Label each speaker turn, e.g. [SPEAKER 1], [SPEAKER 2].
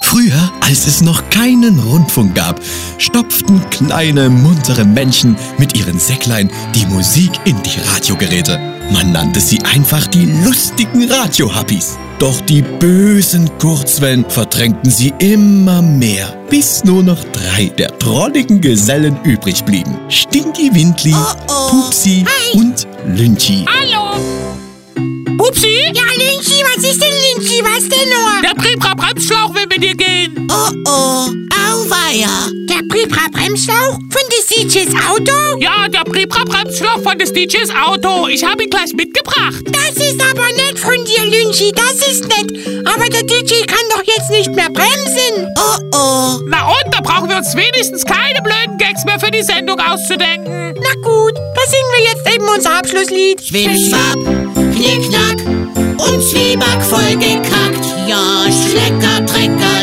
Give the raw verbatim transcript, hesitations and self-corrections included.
[SPEAKER 1] Früher, als es noch keinen Rundfunk gab, stopften kleine, muntere Männchen mit ihren Säcklein die Musik in die Radiogeräte. Man nannte sie einfach die lustigen Radiohappies. Doch die bösen Kurzwellen verdrängten sie immer mehr, bis nur noch drei der drolligen Gesellen übrig blieben. Stinky Windli,
[SPEAKER 2] oh, oh.
[SPEAKER 1] Pupsi
[SPEAKER 2] Hi.
[SPEAKER 1] und Lynchi.
[SPEAKER 3] Hallo! Pupsi?
[SPEAKER 2] Ja, Lynchi, was ist denn, Lynchi? Was denn nur?
[SPEAKER 3] Der Prepra-Bremsschlauch will mit dir gehen.
[SPEAKER 2] Oh, oh, auweia. Der Prepra-Bremsschlauch von des D Js Auto?
[SPEAKER 3] Ja, der Prepra-Bremsschlauch von des D Js Auto. Ich habe ihn gleich mitgebracht.
[SPEAKER 2] Das ist aber nett von dir, Lynchi, das ist nett. Aber der D J kann doch jetzt nicht mehr bremsen. Oh, oh.
[SPEAKER 3] Na und, da brauchen wir uns wenigstens keine blöden Gags mehr für die Sendung auszudenken.
[SPEAKER 2] Na gut, da singen wir jetzt eben unser Abschlusslied.
[SPEAKER 4] Schwipp, schwapp, knick, knack und Zwieback voll gekackt. Ja, Schlecker, Trecker,